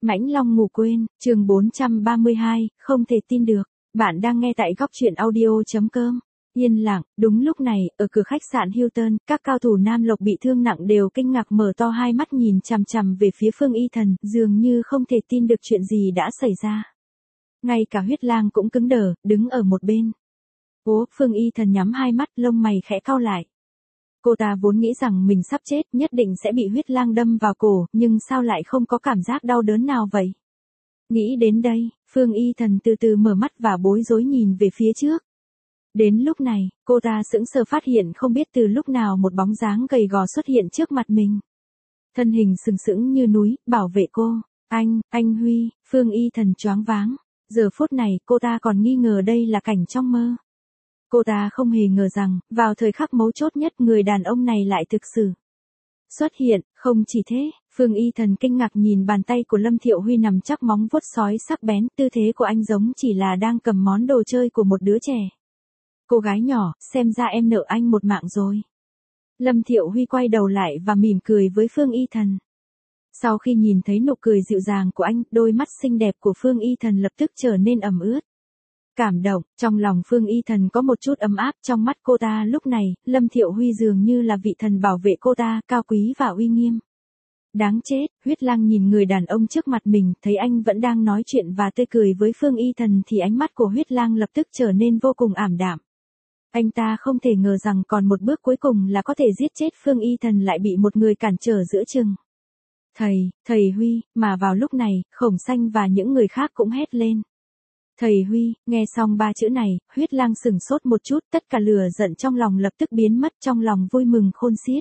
Mãnh Long ngủ quên, chương 432, không thể tin được. Bạn đang nghe tại góc truyện audio.com. Yên lặng, đúng lúc này, ở cửa khách sạn Hilton, các cao thủ Nam Lộc bị thương nặng đều kinh ngạc mở to hai mắt nhìn chằm chằm về phía Phương Y Thần, dường như không thể tin được chuyện gì đã xảy ra. Ngay cả Huyết Lang cũng cứng đờ, đứng ở một bên. Phương Y Thần nhắm hai mắt, lông mày khẽ cau lại. Cô ta vốn nghĩ rằng mình sắp chết, nhất định sẽ bị Huyết Lang đâm vào cổ, nhưng sao lại không có cảm giác đau đớn nào vậy? Nghĩ đến đây, Phương Y Thần từ từ mở mắt và bối rối nhìn về phía trước. Đến lúc này, cô ta sững sờ phát hiện không biết từ lúc nào một bóng dáng gầy gò xuất hiện trước mặt mình. Thân hình sừng sững như núi, bảo vệ cô. Anh Huy, Phương Y Thần choáng váng. Giờ phút này cô ta còn nghi ngờ đây là cảnh trong mơ. Cô ta không hề ngờ rằng, vào thời khắc mấu chốt nhất người đàn ông này lại thực sự xuất hiện. Không chỉ thế, Phương Y Thần kinh ngạc nhìn bàn tay của Lâm Thiệu Huy nằm chắc móng vuốt sói sắc bén, tư thế của anh giống chỉ là đang cầm món đồ chơi của một đứa trẻ. Cô gái nhỏ, xem ra em nợ anh một mạng rồi. Lâm Thiệu Huy quay đầu lại và mỉm cười với Phương Y Thần. Sau khi nhìn thấy nụ cười dịu dàng của anh, đôi mắt xinh đẹp của Phương Y Thần lập tức trở nên ẩm ướt. Cảm động, trong lòng Phương Y Thần có một chút ấm áp. Trong mắt cô ta lúc này, Lâm Thiệu Huy dường như là vị thần bảo vệ cô ta, cao quý và uy nghiêm. Đáng chết, Huyết Lang nhìn người đàn ông trước mặt mình, thấy anh vẫn đang nói chuyện và tươi cười với Phương Y Thần thì ánh mắt của Huyết Lang lập tức trở nên vô cùng ảm đạm. Anh ta không thể ngờ rằng còn một bước cuối cùng là có thể giết chết Phương Y Thần lại bị một người cản trở giữa chừng. Thầy Huy, mà vào lúc này, Khổng Xanh và những người khác cũng hét lên. Thầy Huy, nghe xong ba chữ này, Huyết Lang sửng sốt một chút, tất cả lửa giận trong lòng lập tức biến mất, trong lòng vui mừng khôn xiết.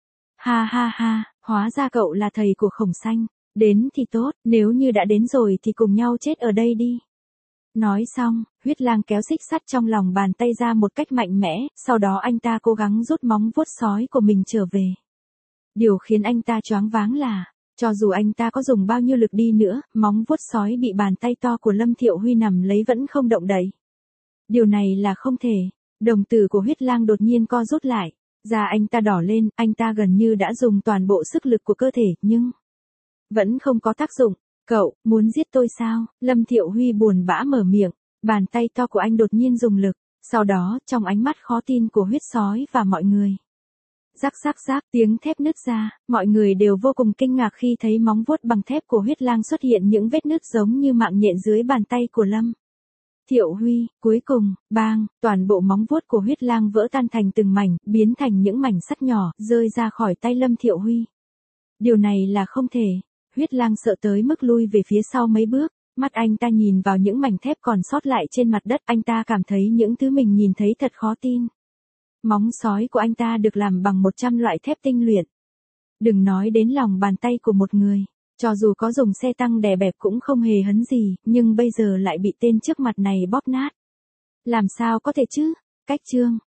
Ha, hóa ra cậu là thầy của Khổng Xanh. Đến thì tốt, nếu như đã đến rồi thì cùng nhau chết ở đây đi. Nói xong, Huyết Lang kéo xích sắt trong lòng bàn tay ra một cách mạnh mẽ, sau đó anh ta cố gắng rút móng vuốt sói của mình trở về. Điều khiến anh ta choáng váng là, cho dù anh ta có dùng bao nhiêu lực đi nữa, móng vuốt sói bị bàn tay to của Lâm Thiệu Huy nắm lấy vẫn không động đậy. Điều này là không thể. Đồng tử của Huyết Lang đột nhiên co rút lại. Da anh ta đỏ lên, anh ta gần như đã dùng toàn bộ sức lực của cơ thể, nhưng vẫn không có tác dụng. Cậu, muốn giết tôi sao? Lâm Thiệu Huy buồn bã mở miệng. Bàn tay to của anh đột nhiên dùng lực. Sau đó, trong ánh mắt khó tin của huyết sói và mọi người. Rắc, tiếng thép nứt ra, mọi người đều vô cùng kinh ngạc khi thấy móng vuốt bằng thép của Huyết Lang xuất hiện những vết nứt giống như mạng nhện dưới bàn tay của Lâm Thiệu Huy. Cuối cùng, bang, toàn bộ móng vuốt của Huyết Lang vỡ tan thành từng mảnh, biến thành những mảnh sắt nhỏ, rơi ra khỏi tay Lâm Thiệu Huy. Điều này là không thể. Huyết Lang sợ tới mức lui về phía sau mấy bước, mắt anh ta nhìn vào những mảnh thép còn sót lại trên mặt đất, anh ta cảm thấy những thứ mình nhìn thấy thật khó tin. Móng sói của anh ta được làm bằng 100 loại thép tinh luyện. Đừng nói đến lòng bàn tay của một người, cho dù có dùng xe tăng đè bẹp cũng không hề hấn gì, nhưng bây giờ lại bị tên trước mặt này bóp nát. Làm sao có thể chứ? Cách chương